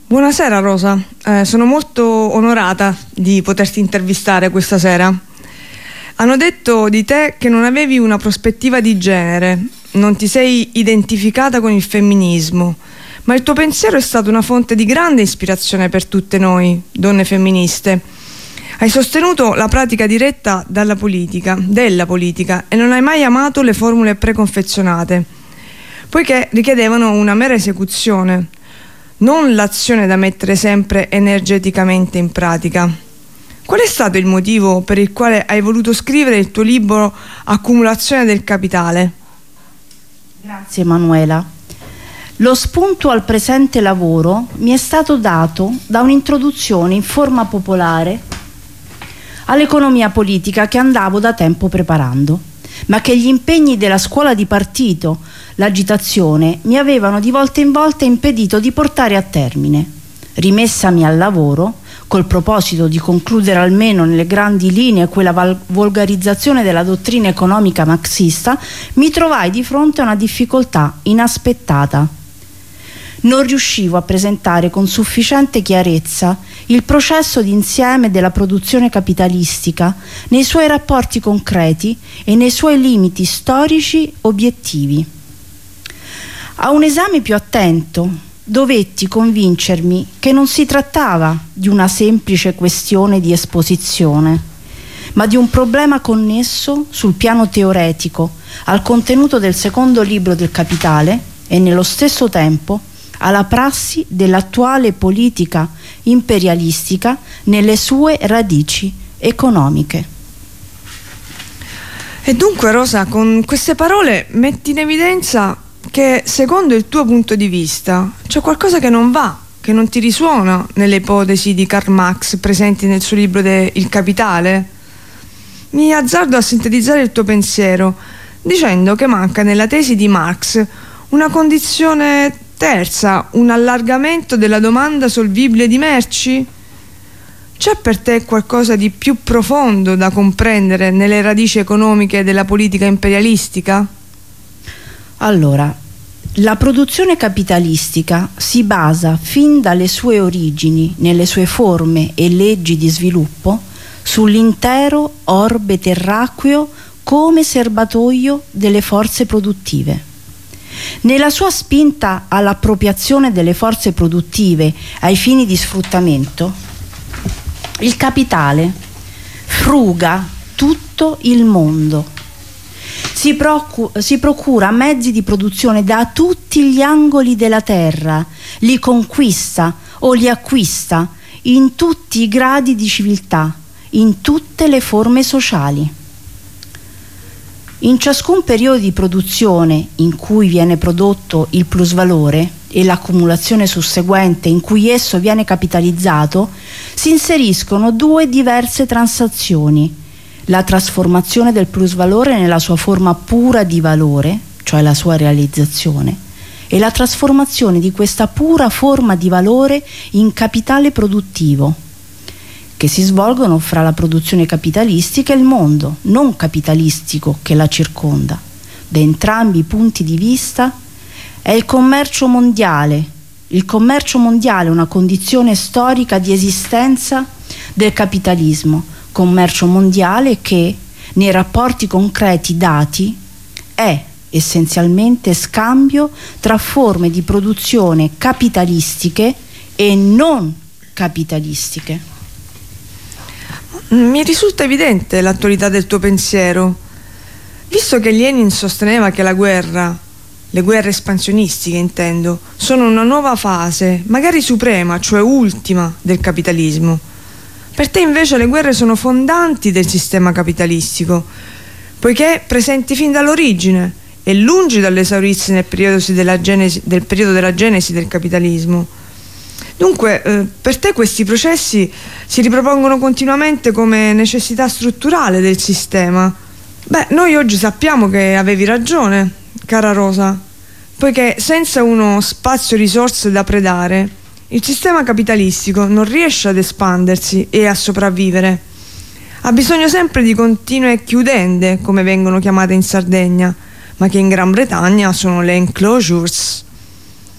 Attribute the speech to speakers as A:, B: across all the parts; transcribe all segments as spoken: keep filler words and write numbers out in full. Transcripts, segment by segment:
A: Buonasera Rosa, eh, sono molto onorata di poterti intervistare questa sera. Hanno detto di te che non avevi una prospettiva di genere, non ti sei identificata con il femminismo, ma il tuo pensiero è stato una fonte di grande ispirazione per tutte noi, donne femministe. Hai sostenuto la pratica diretta dalla politica, della politica, e non hai mai amato le formule preconfezionate, poiché richiedevano una mera esecuzione, non l'azione da mettere sempre energeticamente in pratica. Qual è stato il motivo per il quale hai voluto scrivere il tuo libro Accumulazione del capitale?
B: Grazie Emanuela. Lo spunto al presente lavoro mi è stato dato da un'introduzione in forma popolare all'economia politica che andavo da tempo preparando, ma che gli impegni della scuola di partito, l'agitazione, mi avevano di volta in volta impedito di portare a termine. Rimessami al lavoro, col proposito di concludere almeno nelle grandi linee quella volgarizzazione della dottrina economica marxista, mi trovai di fronte a una difficoltà inaspettata. Non riuscivo a presentare con sufficiente chiarezza il processo d'insieme della produzione capitalistica nei suoi rapporti concreti e nei suoi limiti storici obiettivi. A un esame più attento dovetti convincermi che non si trattava di una semplice questione di esposizione, ma di un problema connesso sul piano teoretico al contenuto del secondo libro del Capitale e nello stesso tempo alla prassi dell'attuale politica imperialistica nelle sue radici economiche.
A: E dunque Rosa, con queste parole metti in evidenza che secondo il tuo punto di vista c'è qualcosa che non va, che non ti risuona nelle ipotesi di Karl Marx presenti nel suo libro de Il Capitale. Mi azzardo a sintetizzare il tuo pensiero dicendo che manca nella tesi di Marx una condizione terza, un allargamento della domanda solvibile di merci. C'è per te qualcosa di più profondo da comprendere nelle radici economiche della politica imperialistica?
B: Allora, la produzione capitalistica si basa fin dalle sue origini, nelle sue forme e leggi di sviluppo, sull'intero orbe terracqueo come serbatoio delle forze produttive. Nella sua spinta all'appropriazione delle forze produttive ai fini di sfruttamento, il capitale fruga tutto il mondo. Si, si procura mezzi di produzione da tutti gli angoli della terra, li conquista o li acquista in tutti i gradi di civiltà, in tutte le forme sociali. In ciascun periodo di produzione in cui viene prodotto il plusvalore e l'accumulazione susseguente in cui esso viene capitalizzato, si inseriscono due diverse transazioni: la trasformazione del plusvalore nella sua forma pura di valore, cioè la sua realizzazione, e la trasformazione di questa pura forma di valore in capitale produttivo, che si svolgono fra la produzione capitalistica e il mondo non capitalistico che la circonda. Da entrambi i punti di vista è il commercio mondiale. Il commercio mondiale è una condizione storica di esistenza del capitalismo, commercio mondiale che, nei rapporti concreti dati, è essenzialmente scambio tra forme di produzione capitalistiche e non capitalistiche.
A: Mi risulta evidente l'attualità del tuo pensiero, visto che Lenin sosteneva che la guerra, le guerre espansionistiche intendo, sono una nuova fase, magari suprema, cioè ultima, del capitalismo. Per te invece le guerre sono fondanti del sistema capitalistico, poiché presenti fin dall'origine e lungi dall'esaurirsi nel periodo della genesi, del periodo della genesi del capitalismo. Dunque, eh, per te questi processi si ripropongono continuamente come necessità strutturale del sistema. Beh, noi oggi sappiamo che avevi ragione, cara Rosa, poiché senza uno spazio risorse da predare, il sistema capitalistico non riesce ad espandersi e a sopravvivere. Ha bisogno sempre di continue chiudende, come vengono chiamate in Sardegna, ma che in Gran Bretagna sono le enclosures.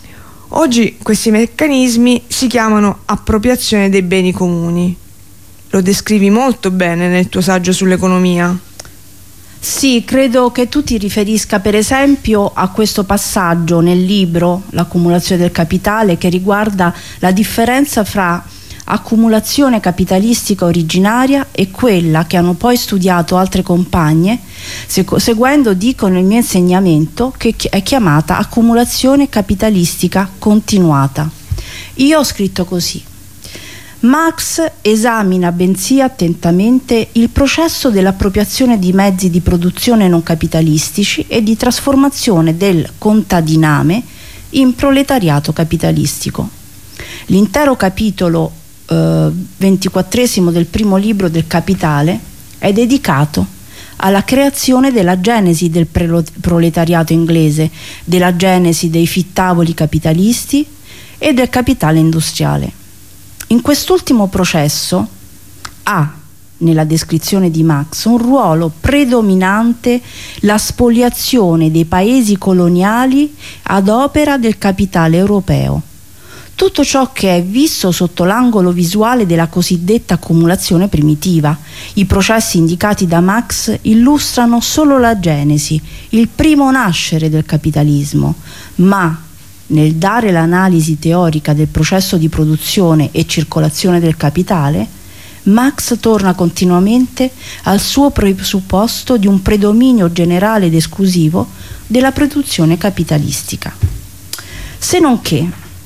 A: Oggi questi meccanismi si chiamano appropriazione dei beni comuni. Lo descrivi molto bene nel tuo saggio sull'economia.
B: Sì, credo che tu ti riferisca per esempio a questo passaggio nel libro L'accumulazione del capitale, che riguarda la differenza fra accumulazione capitalistica originaria e quella che hanno poi studiato altre compagne, seguendo, dicono, il mio insegnamento, che è chiamata accumulazione capitalistica continuata. Io ho scritto così: Marx esamina bensì attentamente il processo dell'appropriazione di mezzi di produzione non capitalistici e di trasformazione del contadiname in proletariato capitalistico. L'intero capitolo eh, ventiquattresimo del primo libro del Capitale è dedicato alla creazione della genesi del proletariato inglese, della genesi dei fittavoli capitalisti e del capitale industriale. In quest'ultimo processo ha, nella descrizione di Marx, un ruolo predominante la spoliazione dei paesi coloniali ad opera del capitale europeo. Tutto ciò che è visto sotto l'angolo visuale della cosiddetta accumulazione primitiva. I processi indicati da Marx illustrano solo la genesi, il primo nascere del capitalismo, ma nel dare l'analisi teorica del processo di produzione e circolazione del capitale, Marx torna continuamente al suo presupposto di un predominio generale ed esclusivo della produzione capitalistica. Se non che,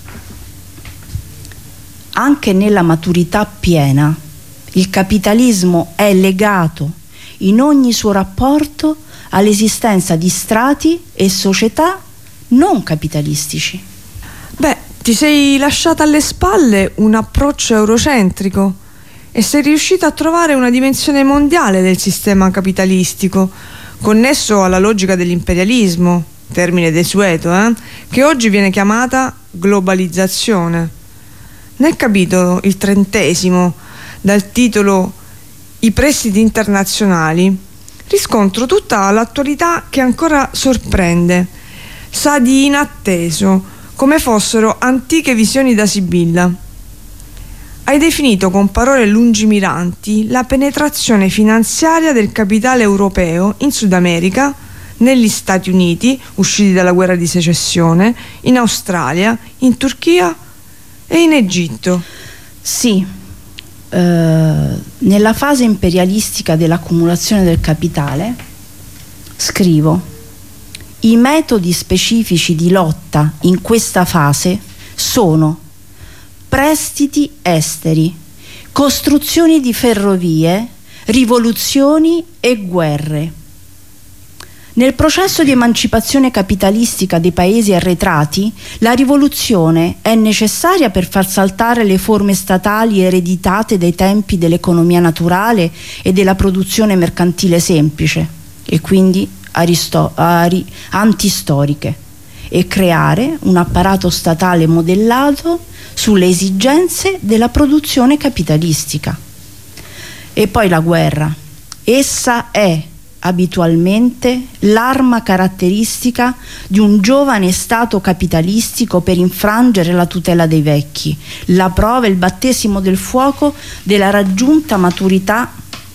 B: anche nella maturità piena, il capitalismo è legato in ogni suo rapporto all'esistenza di strati e società non capitalistici.
A: Beh, ti sei lasciata alle spalle un approccio eurocentrico e sei riuscita a trovare una dimensione mondiale del sistema capitalistico, connesso alla logica dell'imperialismo, termine desueto, eh? che oggi viene chiamata globalizzazione. Nel capitolo, il trentesimo, dal titolo I prestiti internazionali, riscontro tutta l'attualità che ancora sorprende. Sa di inatteso, come fossero antiche visioni da Sibilla. Hai definito con parole lungimiranti la penetrazione finanziaria del capitale europeo in Sud America, negli Stati Uniti, usciti dalla guerra di secessione, in Australia, in Turchia e in Egitto.
B: Sì, eh, nella fase imperialistica dell'accumulazione del capitale, scrivo: i metodi specifici di lotta in questa fase sono prestiti esteri, costruzioni di ferrovie, rivoluzioni e guerre. Nel processo di emancipazione capitalistica dei paesi arretrati, la rivoluzione è necessaria per far saltare le forme statali ereditate dai tempi dell'economia naturale e della produzione mercantile semplice, e quindi Aristo- ari- antistoriche, e creare un apparato statale modellato sulle esigenze della produzione capitalistica. E poi la guerra. Essa è abitualmente l'arma caratteristica di un giovane stato capitalistico per infrangere la tutela dei vecchi, la prova e il battesimo del fuoco della raggiunta maturità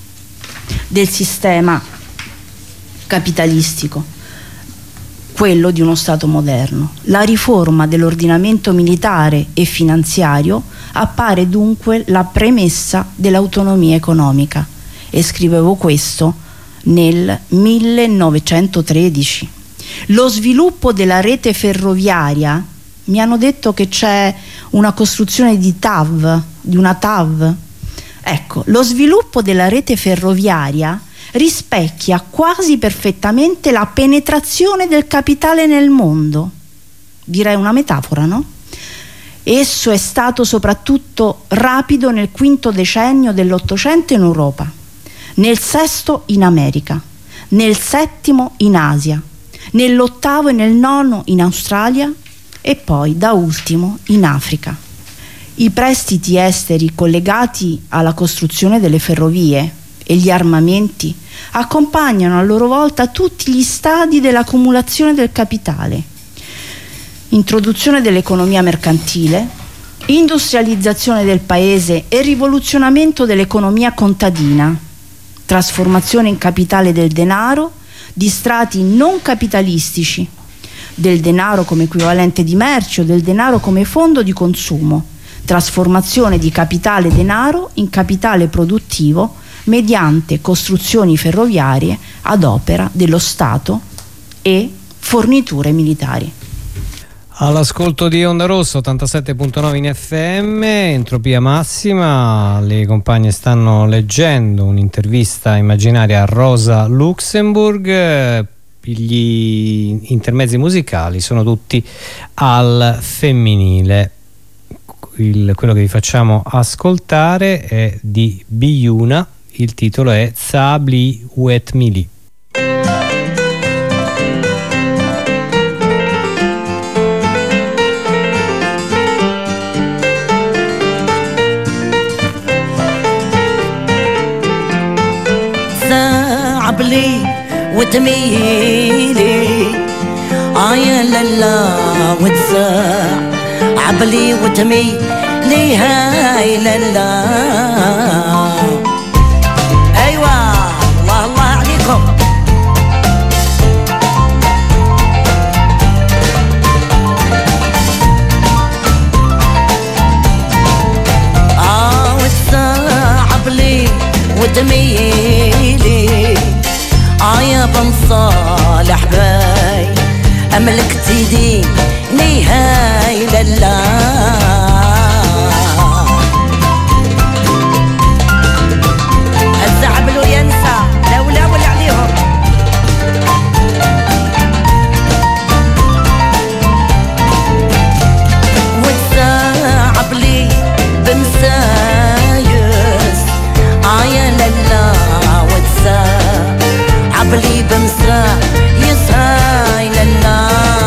B: del sistema capitalistico, quello di uno Stato moderno. La riforma dell'ordinamento militare e finanziario appare dunque la premessa dell'autonomia economica, e scrivevo questo nel millenovecentotredici. Lo sviluppo della rete ferroviaria, mi hanno detto che c'è una costruzione di T A V, di una T A V. Ecco, lo sviluppo della rete ferroviaria rispecchia quasi perfettamente la penetrazione del capitale nel mondo. Direi una metafora, no? Esso è stato soprattutto rapido nel quinto decennio dell'Ottocento in Europa, nel sesto in America, nel settimo in Asia, nell'ottavo e nel nono in Australia e poi da ultimo in Africa. I prestiti esteri collegati alla costruzione delle ferrovie e gli armamenti accompagnano a loro volta tutti gli stadi dell'accumulazione del capitale. introduzione dell'economia mercantile, industrializzazione del paese e rivoluzionamento dell'economia contadina, trasformazione in capitale del denaro di strati non capitalistici, del denaro come equivalente di merce o del denaro come fondo di consumo, trasformazione di capitale denaro in capitale produttivo mediante costruzioni ferroviarie ad opera dello Stato e forniture militari.
C: All'ascolto di Onda Rossa ottantasette virgola nove in F M, entropia massima. Le compagne stanno leggendo un'intervista immaginaria a Rosa Luxemburg. Gli intermezzi musicali sono tutti al femminile. Il, quello che vi facciamo ascoltare è di Biyuna, il titolo è Tsabli Wet Mili.
D: Tsabli وتميلي آيا للا وتسعبلي وتميلي هاي للا. أيوة الله الله عليكم. آه وتسعبلي وتميلي آيا بن صالح باي أملك تيدي نهاي لله. الزعبل ينسى لولا ولا عليهم. وتسعبلي بمسايس آيا لله وتسعبلي عبلي بمسا يسهاي لنا.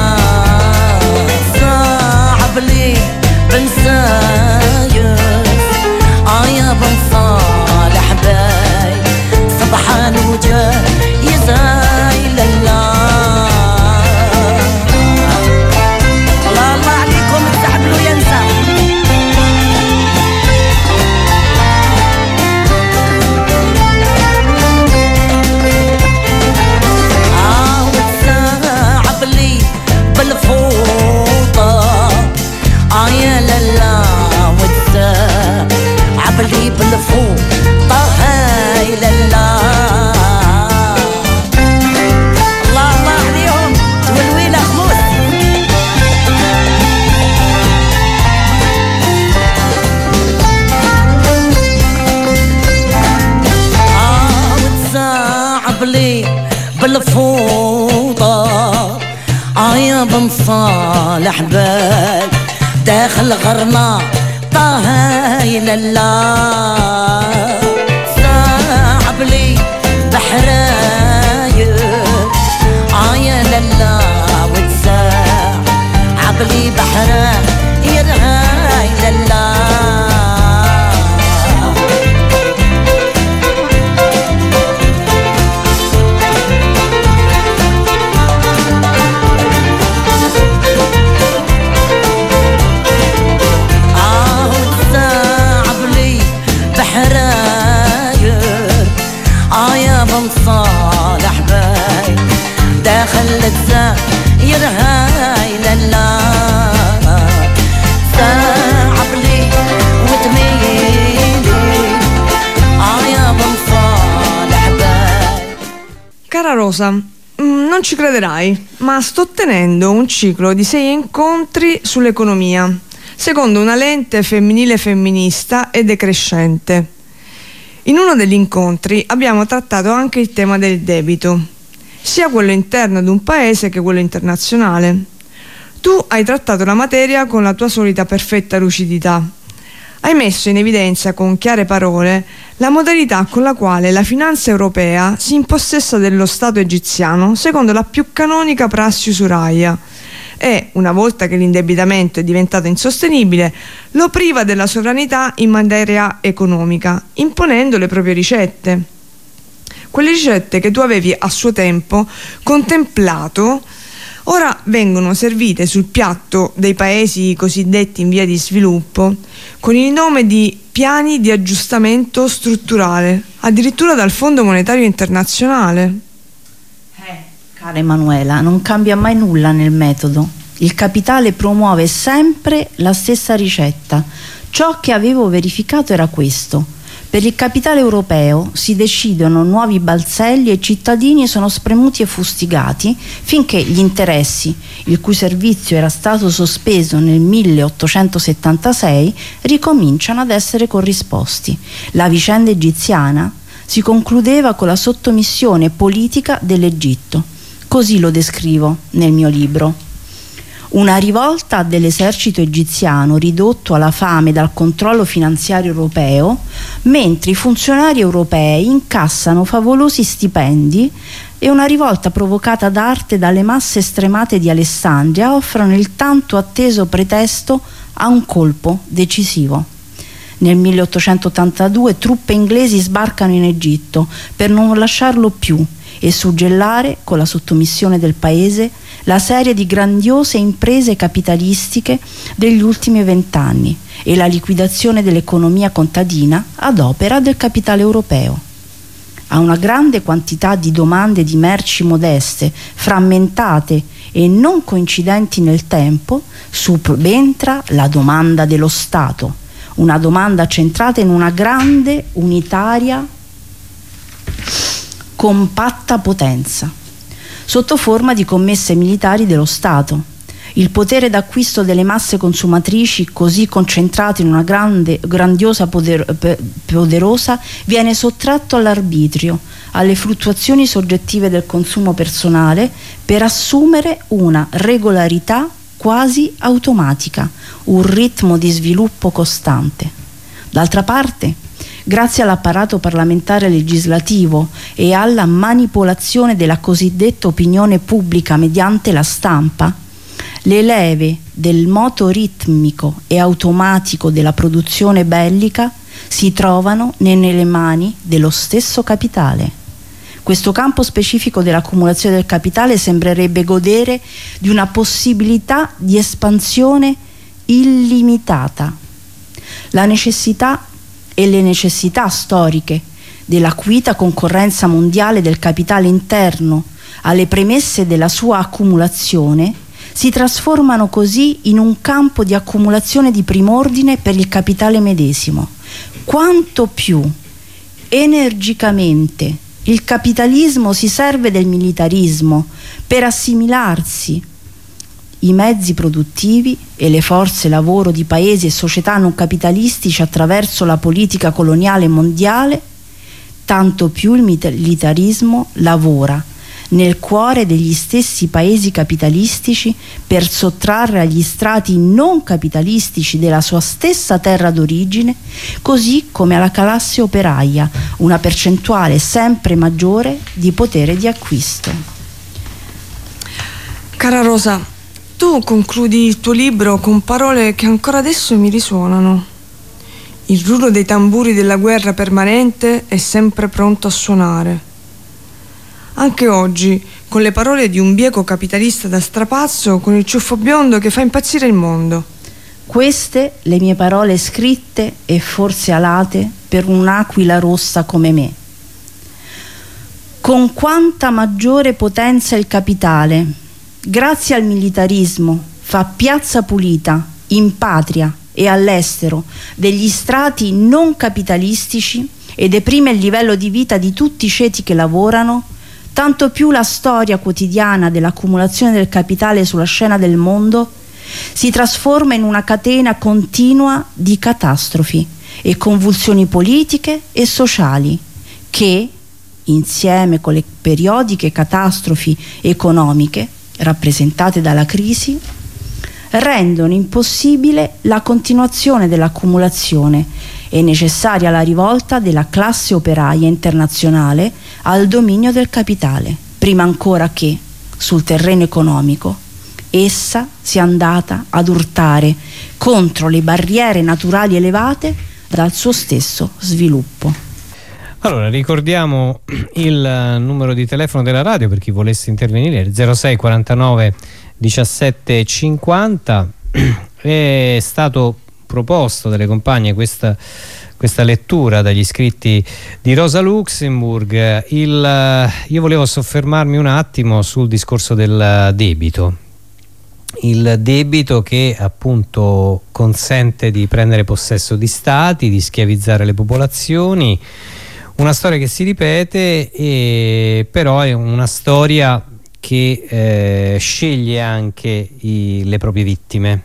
D: صعبلي بمسا يس آيا بن صالح باي سبحان وجه يسهاي لنا. الله الله عليكم تسعبلوا ينسى. آيا للا وتسعبلي بالفوطة هاي للا. الله الله عليهم تولويلة خموس. آه وتسعبلي بالفوطة آيا بن صالح باي داخل غرنا طاهاي للا. صعبلي بحراير آيا للا وتسعبلي بحراير هاي للا. صالح باي داخل الزاير هاي للا. صعبلي وتميلي آيا بن صالح باي.
A: Cara Rosa, non ci crederai, ma sto tenendo un ciclo di sei incontri sull'economia, secondo una lente femminile femminista e decrescente. In uno degli incontri abbiamo trattato anche il tema del debito, sia quello interno ad un paese che quello internazionale. Tu hai trattato la materia con la tua solita perfetta lucidità. Hai messo in evidenza con chiare parole la modalità con la quale la finanza europea si impossessa dello Stato egiziano secondo la più canonica prassi usuraia e, una volta che l'indebitamento è diventato insostenibile, lo priva della sovranità in materia economica, imponendo le proprie ricette. Quelle ricette che tu avevi a suo tempo contemplato ora vengono servite sul piatto dei paesi cosiddetti in via di sviluppo con il nome di piani di aggiustamento strutturale, addirittura dal Fondo Monetario Internazionale.
B: Eh, cara Emanuela, non cambia mai nulla nel metodo. Il capitale promuove sempre la stessa ricetta. Ciò che avevo verificato era questo: per il capitale europeo si decidono nuovi balzelli e i cittadini sono spremuti e fustigati finché gli interessi, il cui servizio era stato sospeso nel milleottocentosettantasei, ricominciano ad essere corrisposti. La vicenda egiziana si concludeva con la sottomissione politica dell'Egitto. Così lo descrivo nel mio libro. Una rivolta dell'esercito egiziano ridotto alla fame dal controllo finanziario europeo, mentre i funzionari europei incassano favolosi stipendi, e una rivolta provocata d'arte dalle masse stremate di Alessandria offrono il tanto atteso pretesto a un colpo decisivo. Nel milleottocentottantadue truppe inglesi sbarcano in Egitto per non lasciarlo più e suggellare, con la sottomissione del paese, la serie di grandiose imprese capitalistiche degli ultimi vent'anni e la liquidazione dell'economia contadina ad opera del capitale europeo. A una grande quantità di domande di merci modeste, frammentate e non coincidenti nel tempo, subentra la domanda dello Stato, una domanda centrata in una grande, unitaria, compatta potenza, sotto forma di commesse militari dello Stato. Il potere d'acquisto delle masse consumatrici, così concentrato in una grande, grandiosa poder, poderosa, viene sottratto all'arbitrio, alle fluttuazioni soggettive del consumo personale, per assumere una regolarità quasi automatica, un ritmo di sviluppo costante. D'altra parte, grazie all'apparato parlamentare legislativo e alla manipolazione della cosiddetta opinione pubblica mediante la stampa, le leve del moto ritmico e automatico della produzione bellica si trovano nelle mani dello stesso capitale. Questo campo specifico dell'accumulazione del capitale sembrerebbe godere di una possibilità di espansione illimitata. La necessità e le necessità storiche dell'acuita concorrenza mondiale del capitale interno alle premesse della sua accumulazione si trasformano così in un campo di accumulazione di prim'ordine per il capitale medesimo. Quanto più energicamente il capitalismo si serve del militarismo per assimilarsi i mezzi produttivi e le forze lavoro di paesi e società non capitalistici attraverso la politica coloniale mondiale, tanto più il militarismo lavora nel cuore degli stessi paesi capitalistici per sottrarre agli strati non capitalistici della sua stessa terra d'origine, così come alla classe operaia, una percentuale sempre maggiore di potere di acquisto.
A: Cara Rosa, tu concludi il tuo libro con parole che ancora adesso mi risuonano. Il rullo dei tamburi della guerra permanente è sempre pronto a suonare. Anche oggi, con le parole di un bieco capitalista da strapazzo, con il ciuffo biondo che fa impazzire il mondo.
B: Queste le mie parole scritte e forse alate per un'aquila rossa come me. Con quanta maggiore potenza il capitale, grazie al militarismo, fa piazza pulita in patria e all'estero degli strati non capitalistici e deprime il livello di vita di tutti i ceti che lavorano, tanto più la storia quotidiana dell'accumulazione del capitale sulla scena del mondo si trasforma in una catena continua di catastrofi e convulsioni politiche e sociali che, insieme con le periodiche catastrofi economiche rappresentate dalla crisi, rendono impossibile la continuazione dell'accumulazione e necessaria la rivolta della classe operaia internazionale al dominio del capitale, prima ancora che, sul terreno economico, essa sia andata ad urtare contro le barriere naturali elevate dal suo stesso sviluppo.
C: Allora, ricordiamo il numero di telefono della radio per chi volesse intervenire, zero sei quarantanove diciassette cinquanta. È stato proposto dalle compagne questa, questa lettura dagli iscritti di Rosa Luxemburg. Il, io volevo soffermarmi un attimo sul discorso del debito. Il debito che appunto consente di prendere possesso di stati, di schiavizzare le popolazioni. Una storia che si ripete, e però è una storia che eh, sceglie anche i, le proprie vittime,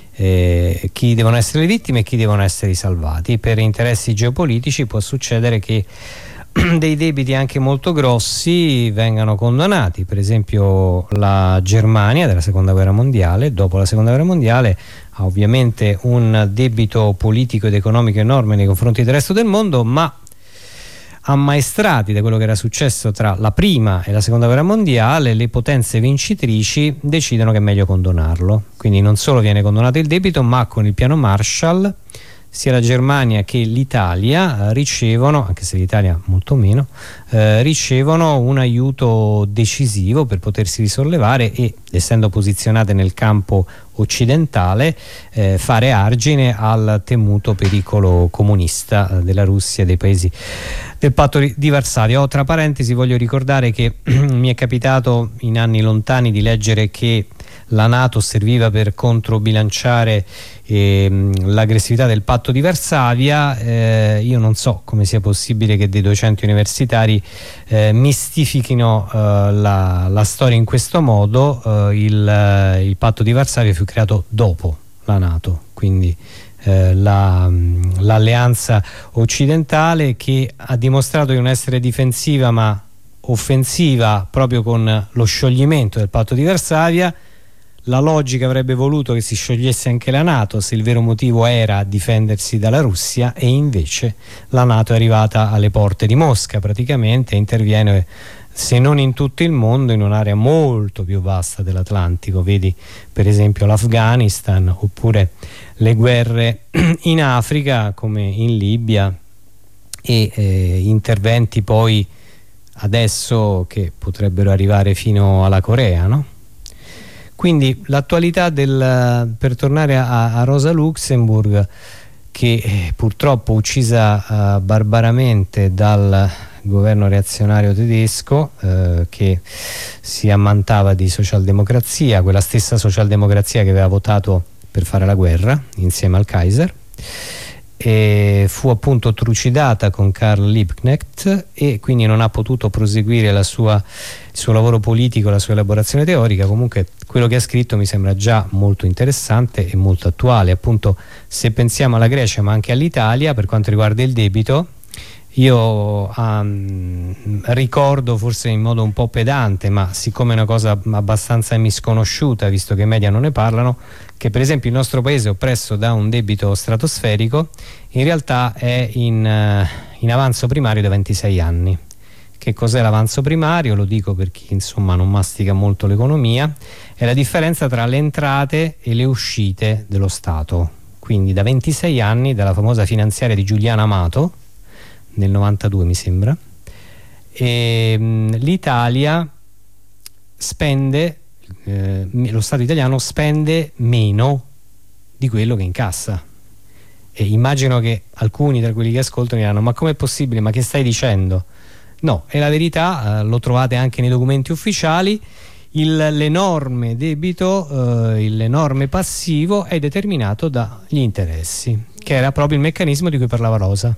C: eh, chi devono essere le vittime e chi devono essere i salvati. Per interessi geopolitici può succedere che dei debiti anche molto grossi vengano condonati. Per esempio la Germania della seconda guerra mondiale, dopo la seconda guerra mondiale, ha ovviamente un debito politico ed economico enorme nei confronti del resto del mondo, ma ammaestrati da quello che era successo tra la prima e la seconda guerra mondiale, le potenze vincitrici decidono che è meglio condonarlo. Quindi non solo viene condonato il debito, ma con il piano Marshall sia la Germania che l'Italia eh, ricevono, anche se l'Italia molto meno, eh, ricevono un aiuto decisivo per potersi risollevare e, essendo posizionate nel campo occidentale, eh, fare argine al temuto pericolo comunista eh, della Russia e dei paesi del patto di Varsavia. Oh, tra parentesi voglio ricordare che mi è capitato in anni lontani di leggere che la NATO serviva per controbilanciare ehm, l'aggressività del patto di Varsavia. Eh, io non so come sia possibile che dei docenti universitari eh, mistifichino eh, la, la storia in questo modo. Eh, il, il patto di Varsavia fu creato dopo la NATO, quindi eh, la, l'alleanza occidentale, che ha dimostrato di non essere difensiva ma offensiva proprio con lo scioglimento del patto di Varsavia. La logica avrebbe voluto che si sciogliesse anche la NATO se il vero motivo era difendersi dalla Russia, e invece la NATO è arrivata alle porte di Mosca praticamente e interviene, se non in tutto il mondo, in un'area molto più vasta dell'Atlantico. Vedi per esempio l'Afghanistan, oppure le guerre in Africa come in Libia, e eh, interventi poi adesso che potrebbero arrivare fino alla Corea, no? Quindi l'attualità del, per tornare a, a Rosa Luxemburg, che eh, purtroppo uccisa eh, barbaramente dal governo reazionario tedesco, eh, che si ammantava di socialdemocrazia, quella stessa socialdemocrazia che aveva votato per fare la guerra insieme al Kaiser, e fu appunto trucidata con Karl Liebknecht, e quindi non ha potuto proseguire la sua, il suo lavoro politico, la sua elaborazione teorica. Comunque quello che ha scritto mi sembra già molto interessante e molto attuale. Appunto, se pensiamo alla Grecia ma anche all'Italia per quanto riguarda il debito, io um, ricordo, forse in modo un po' pedante, ma siccome è una cosa abbastanza misconosciuta visto che i media non ne parlano, che per esempio il nostro paese, oppresso da un debito stratosferico, in realtà è in, uh, in avanzo primario da ventisei anni. Che cos'è l'avanzo primario? Lo dico per chi insomma non mastica molto l'economia: è la differenza tra le entrate e le uscite dello Stato. Quindi da ventisei anni, dalla famosa finanziaria di Giuliano Amato nel novantadue mi sembra, e mh, l'Italia spende, eh, lo Stato italiano spende meno di quello che incassa. E immagino che alcuni tra quelli che ascoltano diranno: ma com'è possibile, ma che stai dicendo? No, è la verità, eh, lo trovate anche nei documenti ufficiali. Il, l'enorme debito, eh, l'enorme passivo è determinato dagli interessi, che era proprio il meccanismo di cui parlava Rosa.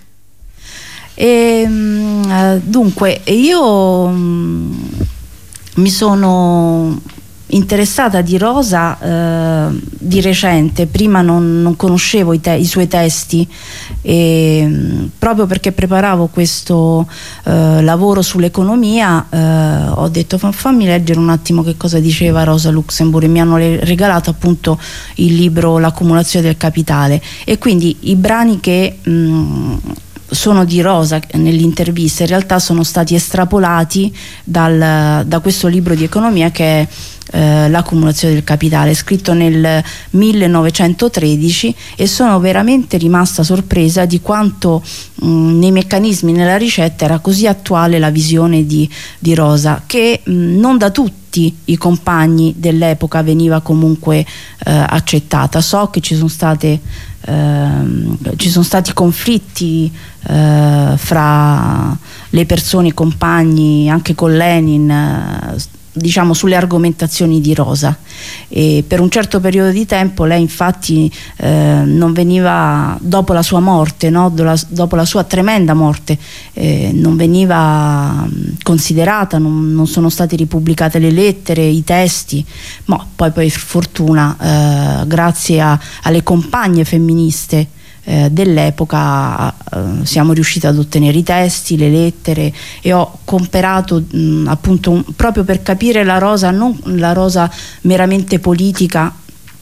B: E, dunque io mh, mi sono interessata di Rosa eh, di recente. Prima non, non conoscevo i, te i suoi testi, e mh, proprio perché preparavo questo eh, lavoro sull'economia eh, ho detto fammi leggere un attimo che cosa diceva Rosa Luxemburg, e mi hanno regalato appunto il libro L'accumulazione del capitale, e quindi i brani che mh, sono di Rosa nell'intervista in realtà sono stati estrapolati dal, da questo libro di economia, che è eh, l'accumulazione del capitale, scritto nel millenovecentotredici, e sono veramente rimasta sorpresa di quanto mh, nei meccanismi, nella ricetta era così attuale la visione di, di Rosa, che mh, non da tutti i compagni dell'epoca veniva comunque eh, accettata. So che ci sono state ehm, ci sono stati conflitti eh, fra le persone, i compagni, anche con Lenin, eh, diciamo sulle argomentazioni di Rosa, e per un certo periodo di tempo lei infatti eh, non veniva, dopo la sua morte, no? dopo la sua tremenda morte, eh, non veniva considerata, non, non sono state ripubblicate le lettere, i testi, ma poi per fortuna eh, grazie a, alle compagne femministe Eh, dell'epoca eh, siamo riusciti ad ottenere i testi, le lettere, e ho comparato mh, appunto un, proprio per capire la Rosa, non la Rosa meramente politica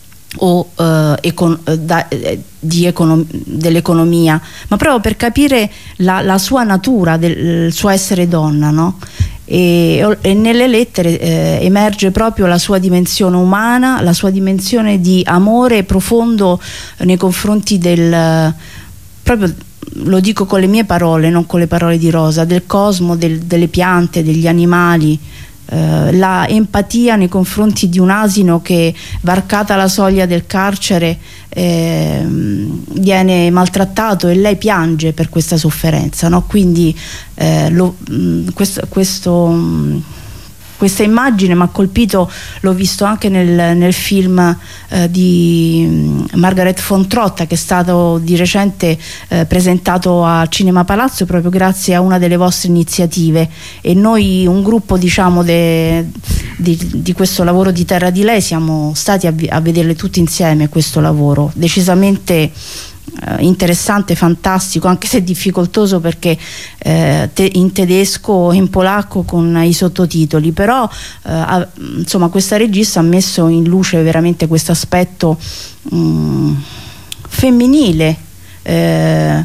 B: o eh, econ da, eh, di econom dell'economia, ma proprio per capire la, la sua natura, del, il suo essere donna, no? E, e nelle lettere eh, emerge proprio la sua dimensione umana, la sua dimensione di amore profondo nei confronti del, proprio lo dico con le mie parole, non con le parole di Rosa, del cosmo, del, delle piante, degli animali, eh, la empatia nei confronti di un asino che, varcata la soglia del carcere, eh, viene maltrattato, e lei piange per questa sofferenza, no? Quindi eh, lo, mh, questo, questo mh, questa immagine mi ha colpito, l'ho visto anche nel, nel film eh, di Margaret von Trotta, che è stato di recente eh, presentato al Cinema Palazzo proprio grazie a una delle vostre iniziative, e noi, un gruppo diciamo de, di, di questo lavoro di Terra di Lei, siamo stati a, a vederle tutti insieme, questo lavoro decisamente interessante, fantastico, anche se difficoltoso perché eh, te, in tedesco o in polacco con i sottotitoli, però eh, ha, insomma questa regista ha messo in luce veramente questo aspetto mh, femminile eh,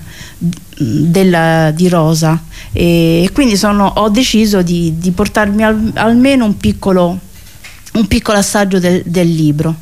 B: della, di Rosa, e quindi sono, ho deciso di, di portarmi al, almeno un piccolo un piccolo assaggio del, del libro.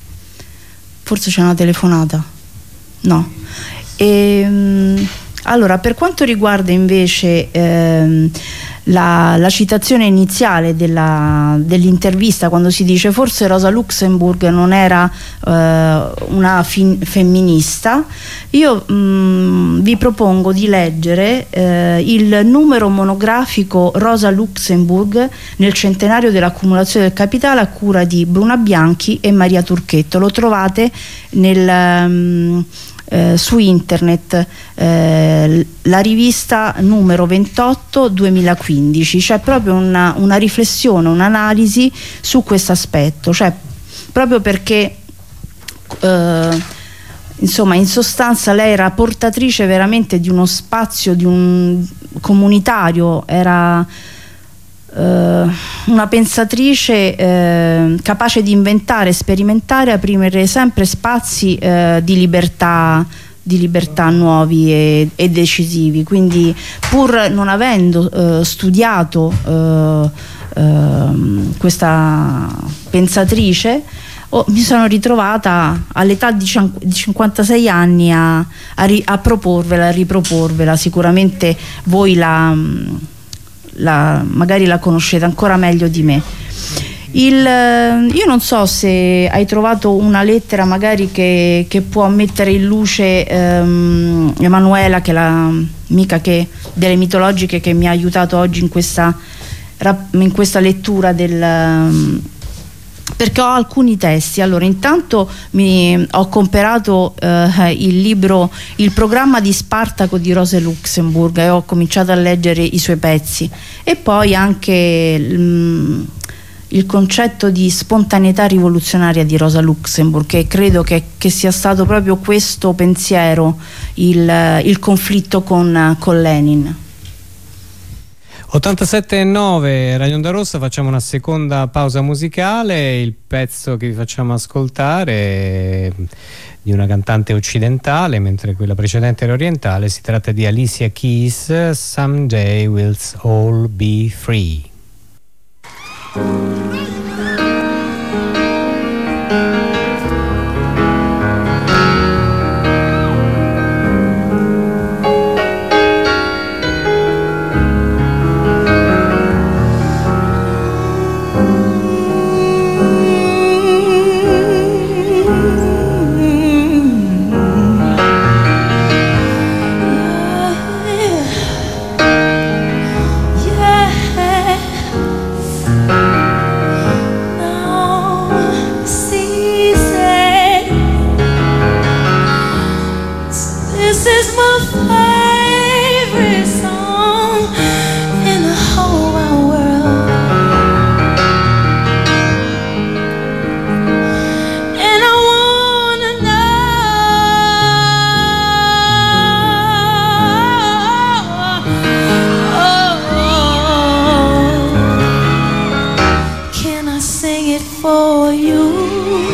B: Forse c'è una telefonata? No. E, mh, allora, per quanto riguarda invece ehm, la, la citazione iniziale dell'intervista, quando si dice forse Rosa Luxemburg non era eh, una femminista, io mh, vi propongo di leggere eh, il numero monografico Rosa Luxemburg nel centenario dell'accumulazione del capitale, a cura di Bruna Bianchi e Maria Turchetto. Lo trovate nel... Mh, Eh, su internet, eh, la rivista numero ventotto duemilaquindici. C'è proprio una, una riflessione, un'analisi su questo aspetto, cioè proprio perché eh, insomma, in sostanza lei era portatrice veramente di uno spazio, di un comunitario, era Uh, una pensatrice uh, capace di inventare, sperimentare, aprire sempre spazi uh, di libertà di libertà nuovi e, e decisivi. Quindi, pur non avendo uh, studiato uh, uh, questa pensatrice, oh, mi sono ritrovata all'età di cinquantasei anni a, a, a proporvela, a riproporvela. Sicuramente voi la La, magari la conoscete ancora meglio di me. Il, io non so se hai trovato una lettera magari che, che può mettere in luce ehm, Emanuela, che è l'amica che, delle mitologiche, che mi ha aiutato oggi in questa, in questa lettura del... perché ho alcuni testi. Allora, intanto mi, ho comperato eh, il libro Il programma di Spartaco di Rosa Luxemburg, e ho cominciato a leggere i suoi pezzi, e poi anche mh, il concetto di spontaneità rivoluzionaria di Rosa Luxemburg, che credo che, che sia stato proprio questo pensiero il, il conflitto con, con Lenin.
C: ottantasette e nove Radio Onda Rossa, facciamo una seconda pausa musicale. Il pezzo che vi facciamo ascoltare è di una cantante occidentale, mentre quella precedente era orientale. Si tratta di Alicia Keys, Someday We'll All Be Free.
E: I sing it for you.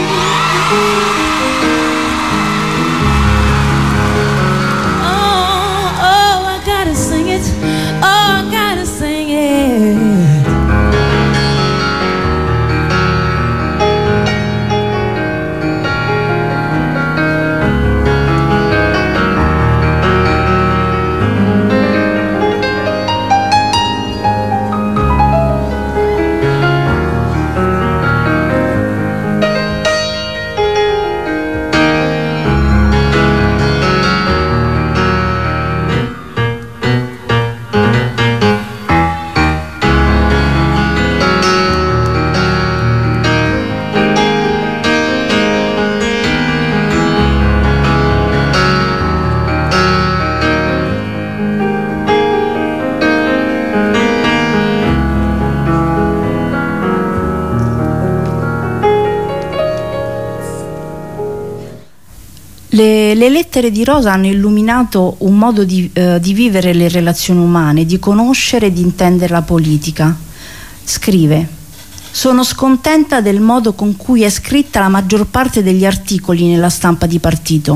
B: Le, le lettere di Rosa hanno illuminato un modo di, eh, di vivere le relazioni umane, di conoscere e di intendere la politica. Scrive: sono scontenta del modo con cui è scritta la maggior parte degli articoli nella stampa di partito.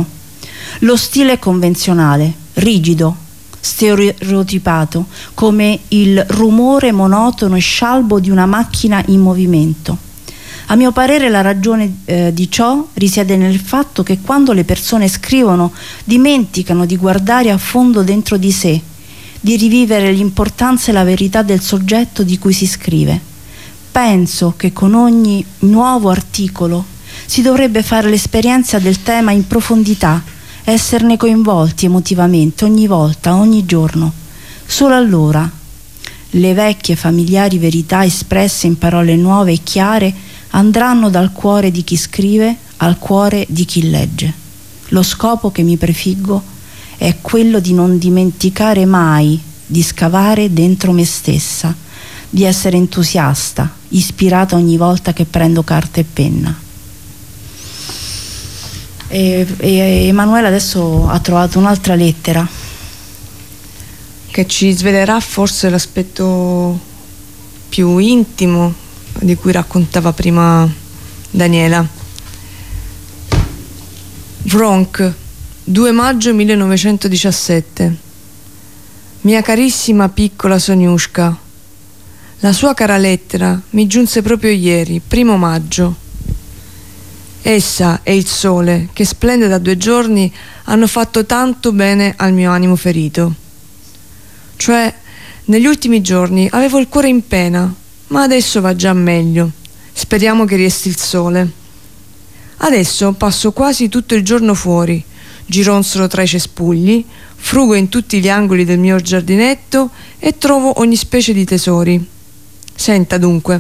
B: Lo stile è convenzionale, rigido, stereotipato, come il rumore monotono e scialbo di una macchina in movimento. A mio parere la ragione eh, di ciò risiede nel fatto che quando le persone scrivono dimenticano di guardare a fondo dentro di sé, di rivivere l'importanza e la verità del soggetto di cui si scrive. Penso che con ogni nuovo articolo si dovrebbe fare l'esperienza del tema in profondità, esserne coinvolti emotivamente ogni volta, ogni giorno. Solo allora le vecchie familiari verità espresse in parole nuove e chiare andranno dal cuore di chi scrive al cuore di chi legge. Lo scopo che mi prefiggo è quello di non dimenticare mai di scavare dentro me stessa, di essere entusiasta, ispirata ogni volta che prendo carta e penna. E, e Emanuela adesso ha trovato un'altra lettera
A: che ci svelerà forse l'aspetto più intimo di cui raccontava prima Daniela. Vronk, due maggio millenovecentodiciassette. Mia carissima piccola Soniushka, la sua cara lettera mi giunse proprio ieri, primo maggio. Essa e il sole, che splende da due giorni, hanno fatto tanto bene al mio animo ferito. Cioè, negli ultimi giorni avevo il cuore in pena, ma adesso va già meglio. Speriamo che resti il sole. Adesso passo quasi tutto il giorno fuori, gironzolo tra i cespugli, frugo in tutti gli angoli del mio giardinetto e trovo ogni specie di tesori. Senta dunque,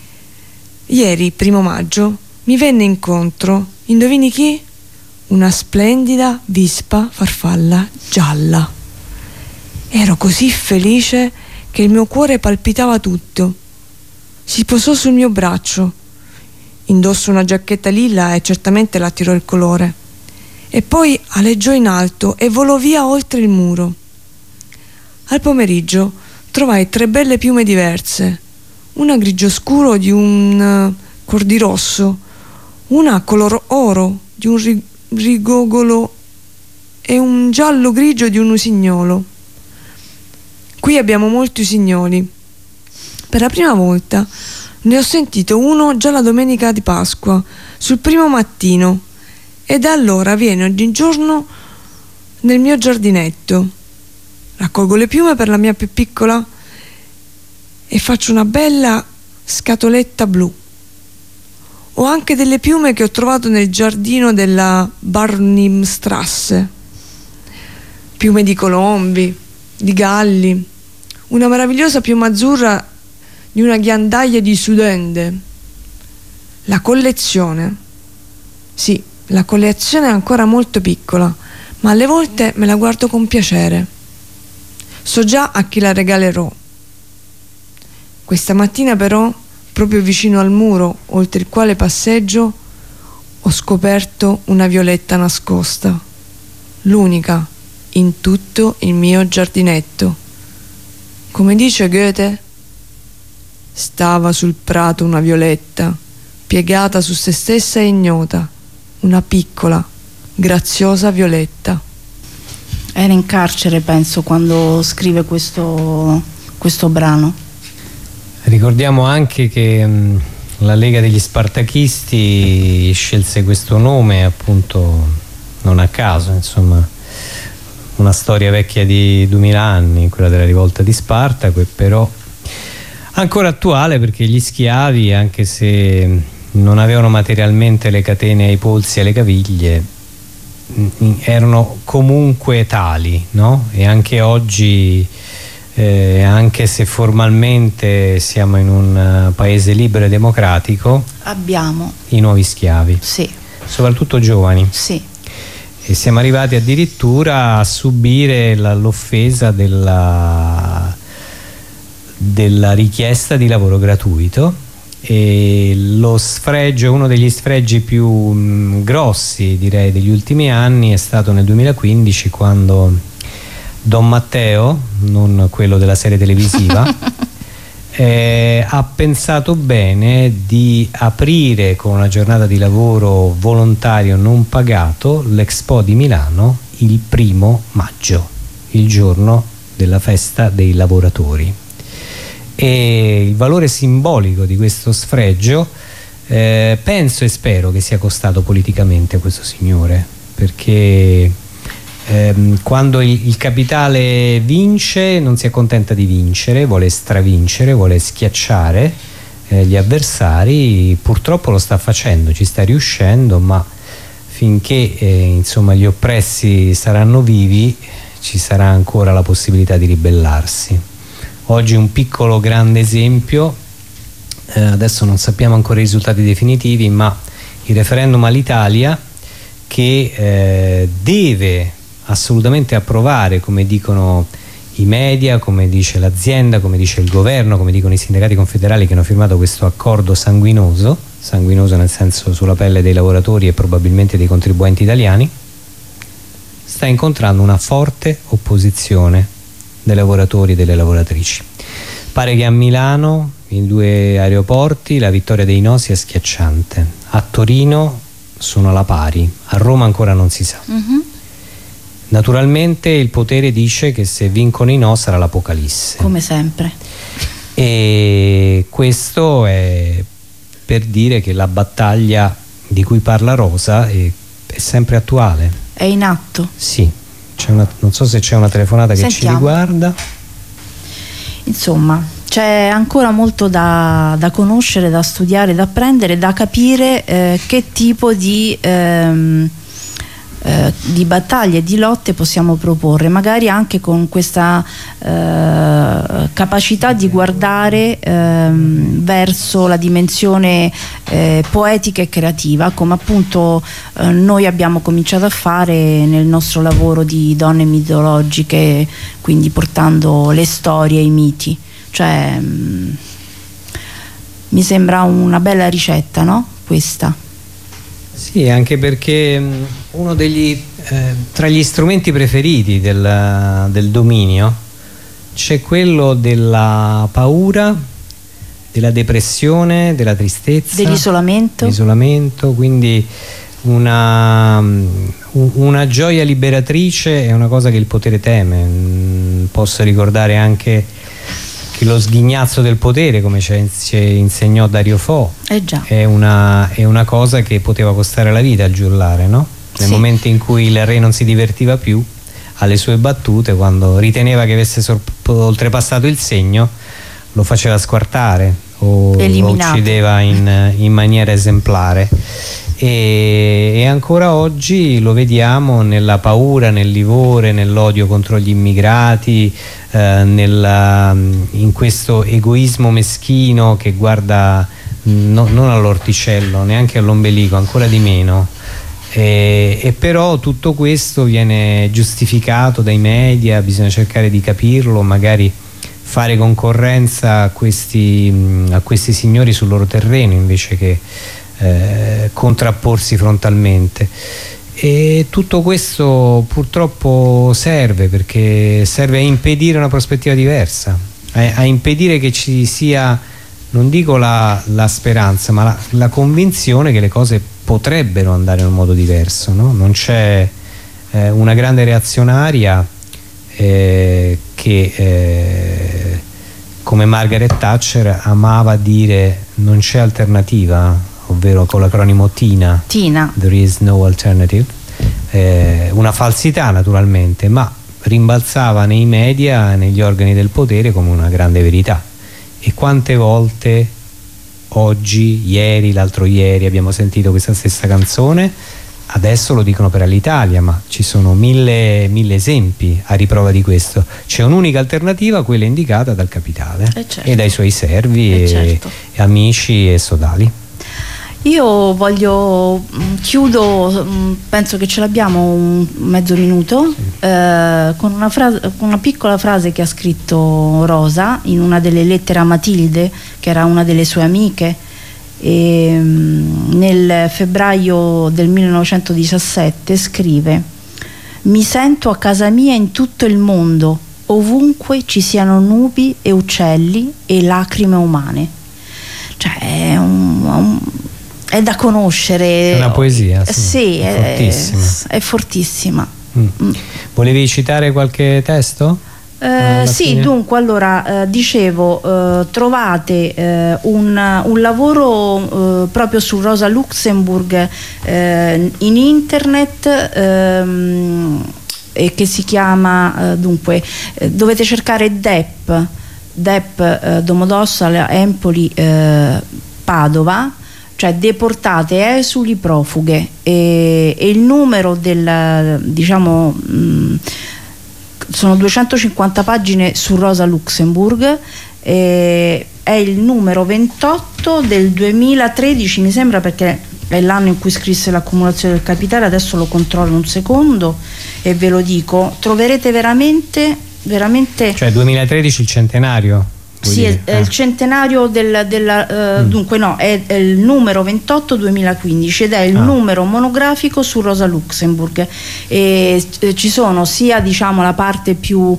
A: ieri, primo maggio, mi venne incontro, indovini chi? Una splendida vispa farfalla gialla. Ero così felice che il mio cuore palpitava tutto. Si posò sul mio braccio. Indosso una giacchetta lilla e certamente l'attirò il colore. E poi aleggiò in alto e volò via oltre il muro. Al pomeriggio trovai tre belle piume diverse, una grigio scuro di un cuor di rosso, una color oro di un rig- rigogolo e un giallo grigio di un usignolo. Qui abbiamo molti usignoli. Per la prima volta ne ho sentito uno già la domenica di Pasqua, sul primo mattino, e da allora viene ogni giorno nel mio giardinetto. Raccolgo le piume per la mia più piccola e faccio una bella scatoletta blu. Ho anche delle piume che ho trovato nel giardino della Barnimstrasse. Piume di colombi, di galli, una meravigliosa piuma azzurra di una ghiandaia di sudende. La collezione. Sì, la collezione è ancora molto piccola, ma alle volte me la guardo con piacere. So già a chi la regalerò. Questa mattina però, proprio vicino al muro oltre il quale passeggio, ho scoperto una violetta nascosta, l'unica in tutto il mio giardinetto. Come dice Goethe, Stava sul prato una violetta, piegata su se stessa e ignota, una piccola, graziosa violetta.
B: Era in carcere, penso, quando scrive questo, questo brano.
C: Ricordiamo anche che mh, la Lega degli Spartachisti scelse questo nome appunto non a caso, insomma, una storia vecchia di duemila anni, quella della rivolta di Spartaco, e però ancora attuale, perché gli schiavi, anche se non avevano materialmente le catene ai polsi e alle caviglie, erano comunque tali, no? E anche oggi, eh, anche se formalmente siamo in un uh, paese libero e democratico,
B: abbiamo
C: i nuovi schiavi,
B: sì,
C: soprattutto giovani,
B: sì.
C: E siamo arrivati addirittura a subire la, l'offesa della, della richiesta di lavoro gratuito. E lo sfregio, uno degli sfregi più mh, grossi, direi, degli ultimi anni è stato nel duemilaquindici, quando Don Matteo, non quello della serie televisiva, eh, ha pensato bene di aprire con una giornata di lavoro volontario non pagato l'Expo di Milano il primo maggio, il giorno della festa dei lavoratori. E il valore simbolico di questo sfregio, eh, penso e spero che sia costato politicamente a questo signore, perché ehm, quando il, il capitale vince non si accontenta di vincere, vuole stravincere, vuole schiacciare eh, gli avversari. Purtroppo lo sta facendo, ci sta riuscendo, ma finché eh, insomma gli oppressi saranno vivi ci sarà ancora la possibilità di ribellarsi. Oggi un piccolo grande esempio, eh, adesso non sappiamo ancora i risultati definitivi, ma il referendum all'Italia, che eh, deve assolutamente approvare, come dicono i media, come dice l'azienda, come dice il governo, come dicono i sindacati confederali che hanno firmato questo accordo sanguinoso, sanguinoso nel senso sulla pelle dei lavoratori e probabilmente dei contribuenti italiani, sta incontrando una forte opposizione dei lavoratori e delle lavoratrici. Pare che a Milano, in due aeroporti, la vittoria dei no sia schiacciante. A Torino sono alla pari, a Roma ancora non si sa. Mm-hmm. Naturalmente il potere dice che se vincono i no sarà l'apocalisse.
B: Come sempre.
C: E questo è per dire che la battaglia di cui parla Rosa è, è sempre attuale.
B: È in atto.
C: Sì. C'è una, non so se c'è una telefonata che Sentiamo. Ci riguarda.
B: Insomma, c'è ancora molto da, da conoscere, da studiare, da apprendere, da capire eh, che tipo di, ehm, eh, di battaglie, di lotte possiamo proporre, magari anche con questa eh, capacità di guardare ehm, verso la dimensione eh, poetica e creativa, come appunto eh, noi abbiamo cominciato a fare nel nostro lavoro di donne mitologiche, quindi portando le storie e i miti. Cioè mh, mi sembra una bella ricetta, no? Questa.
C: Sì, anche perché mh, uno degli eh, tra gli strumenti preferiti del, del dominio c'è quello della paura, della depressione, della tristezza,
B: dell'isolamento,
C: l'isolamento, quindi una, una gioia liberatrice è una cosa che il potere teme. Posso ricordare anche che lo sghignazzo del potere, come ci insegnò Dario Fo,
B: eh già.
C: È, una, è una cosa che poteva costare la vita al giullare, no? Nel sì. momento in cui il re non si divertiva più alle sue battute, quando riteneva che avesse oltrepassato il segno, lo faceva squartare o
B: Eliminato.
C: Lo uccideva in, in maniera esemplare. E, e ancora oggi lo vediamo nella paura, nel livore, nell'odio contro gli immigrati, eh, nella, in questo egoismo meschino che guarda no, non all'orticello, neanche all'ombelico, ancora di meno. E, e però tutto questo viene giustificato dai media, bisogna cercare di capirlo, magari fare concorrenza a questi, a questi signori sul loro terreno invece che Eh, contrapporsi frontalmente. E tutto questo purtroppo serve, perché serve a impedire una prospettiva diversa, a, a impedire che ci sia non dico la, la speranza, ma la, la convinzione che le cose potrebbero andare in un modo diverso, no? Non c'è eh, una grande reazionaria eh, che eh, come Margaret Thatcher amava dire non c'è alternativa, ovvero con l'acronimo TINA,
B: Tina.
C: There is no alternative, eh, una falsità naturalmente, ma rimbalzava nei media, negli organi del potere come una grande verità. E quante volte oggi, ieri, l'altro ieri abbiamo sentito questa stessa canzone, adesso lo dicono per Alitalia, ma ci sono mille, mille esempi a riprova di questo. C'è un'unica alternativa, quella indicata dal capitale
B: eh certo.
C: e dai suoi servi
B: eh
C: e,
B: certo.
C: e amici e sodali.
B: Io voglio, chiudo, penso che ce l'abbiamo un mezzo minuto, sì. eh, con, una frase, con una piccola frase che ha scritto Rosa in una delle lettere a Matilde, che era una delle sue amiche, e, nel febbraio del millenovecentodiciassette scrive: mi sento a casa mia in tutto il mondo, ovunque ci siano nubi e uccelli e lacrime umane. Cioè è un, un è da conoscere.
C: È una poesia, sì,
B: sì
C: è,
B: è
C: fortissima.
B: È fortissima.
C: Mm.
B: Mm.
C: Volevi citare qualche testo?
B: Eh, sì, fine? dunque allora eh, dicevo eh, trovate eh, un, un lavoro eh, proprio su Rosa Luxemburg eh, in internet ehm, e che si chiama eh, dunque eh, dovete cercare D E P D E P eh, Domodossola Empoli eh, Padova, cioè deportate esuli profughe, e, e il numero del, diciamo mh, sono duecentocinquanta pagine su Rosa Luxemburg, e è il numero ventotto del duemilatredici mi sembra, perché è l'anno in cui scrisse L'accumulazione del capitale. Adesso lo controllo un secondo e ve lo dico. Troverete veramente veramente
C: cioè duemilatredici il centenario.
B: Sì, è, è il centenario del, della, uh, mm. dunque no, è, è il numero ventotto duemilaquindici ed è il ah. numero monografico su Rosa Luxemburg, e eh, ci sono sia diciamo la parte più uh,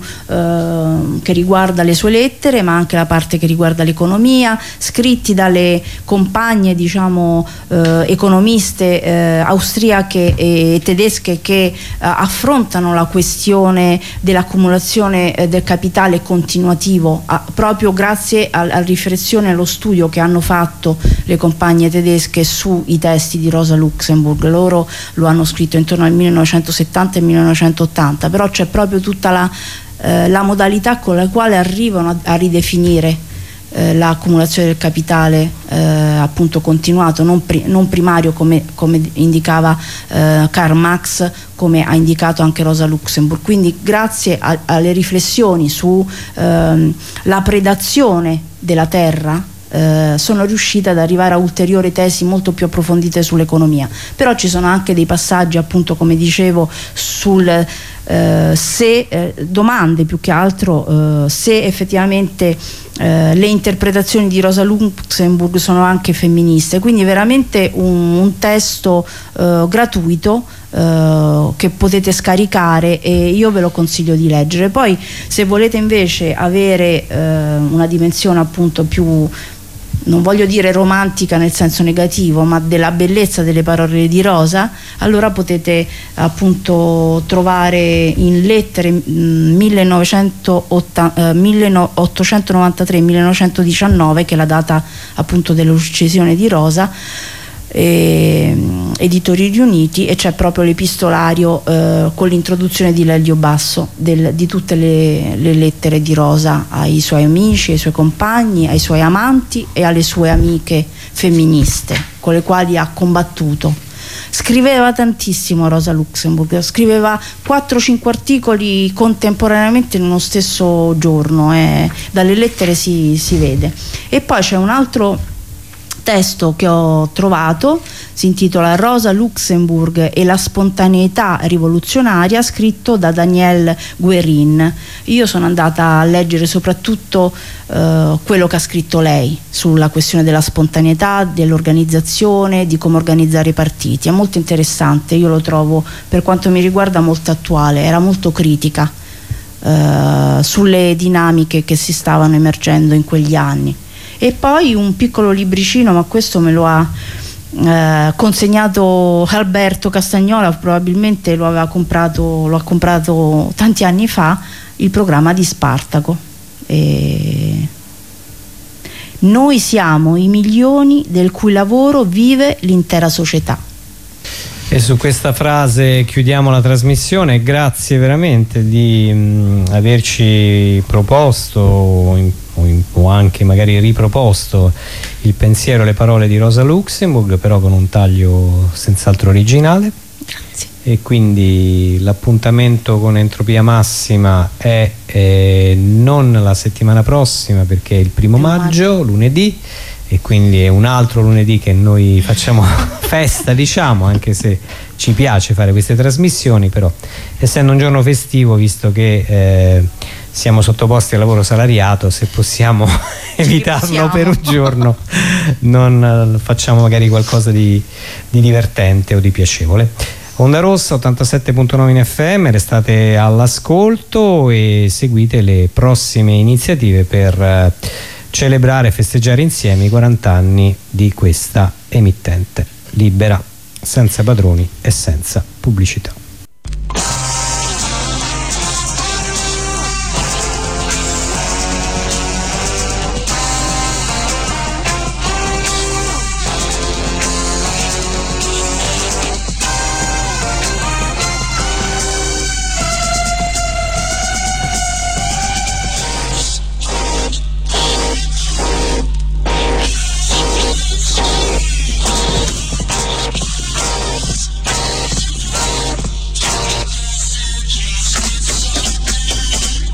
B: che riguarda le sue lettere, ma anche la parte che riguarda l'economia, scritti dalle compagne diciamo uh, economiste uh, austriache e tedesche che uh, affrontano la questione dell'accumulazione uh, del capitale continuativo uh, proprio grazie alla riflessione e allo studio che hanno fatto le compagne tedesche sui testi di Rosa Luxemburg. Loro lo hanno scritto intorno al millenovecentosettanta e millenovecentottanta, però c'è proprio tutta la, eh, la modalità con la quale arrivano a, a ridefinire eh, l'accumulazione del capitale eh, appunto continuato, non, pri non primario come, come indicava eh, Karl Marx, come ha indicato anche Rosa Luxemburg. Quindi grazie a, alle riflessioni su ehm, la predazione della terra eh, sono riuscita ad arrivare a ulteriori tesi molto più approfondite sull'economia. Però ci sono anche dei passaggi, appunto come dicevo, sul eh, se eh, domande più che altro eh, se effettivamente eh, le interpretazioni di Rosa Luxemburg sono anche femministe. Quindi veramente un, un testo eh, gratuito Uh, che potete scaricare, e io ve lo consiglio di leggere. Poi se volete invece avere uh, una dimensione appunto più, non voglio dire romantica nel senso negativo, ma della bellezza delle parole di Rosa, allora potete appunto trovare in lettere milleottocentonovantatré millenovecentodiciannove, che è la data appunto dell'uccisione di Rosa, E, Editori Riuniti, e c'è proprio l'epistolario eh, con l'introduzione di Lelio Basso del, di tutte le, le lettere di Rosa ai suoi amici, ai suoi compagni, ai suoi amanti e alle sue amiche femministe con le quali ha combattuto. Scriveva tantissimo Rosa Luxemburg, scriveva quattro cinque articoli contemporaneamente in uno stesso giorno, eh. Dalle lettere si, si vede. E poi c'è un altro testo che ho trovato, si intitola Rosa Luxemburg e la spontaneità rivoluzionaria, scritto da Danielle Guérin. Io sono andata a leggere soprattutto eh, quello che ha scritto lei sulla questione della spontaneità, dell'organizzazione, di come organizzare i partiti. È molto interessante, io lo trovo per quanto mi riguarda molto attuale, era molto critica eh, sulle dinamiche che si stavano emergendo in quegli anni. E poi un piccolo libricino, ma questo me lo ha eh, consegnato Alberto Castagnola, probabilmente lo aveva comprato, lo ha comprato tanti anni fa, il programma di Spartaco. E noi siamo i milioni del cui lavoro vive l'intera società.
C: E su questa frase chiudiamo la trasmissione. Grazie veramente di mh, averci proposto o, in, o, in, o anche magari riproposto il pensiero e le parole di Rosa Luxemburg, però con un taglio senz'altro originale.
B: Grazie.
C: E quindi l'appuntamento con Entropia Massima è eh, non la settimana prossima, perché è il primo maggio, lunedì, e quindi è un altro lunedì che noi facciamo festa, diciamo, anche se ci piace fare queste trasmissioni, però essendo un giorno festivo, visto che eh, siamo sottoposti al lavoro salariato, se possiamo evitarlo per un giorno non facciamo magari qualcosa di, di divertente o di piacevole. Onda Rossa ottantasette punto nove in F M, restate all'ascolto e seguite le prossime iniziative per eh, celebrare e festeggiare insieme i quaranta anni di questa emittente libera, senza padroni e senza pubblicità.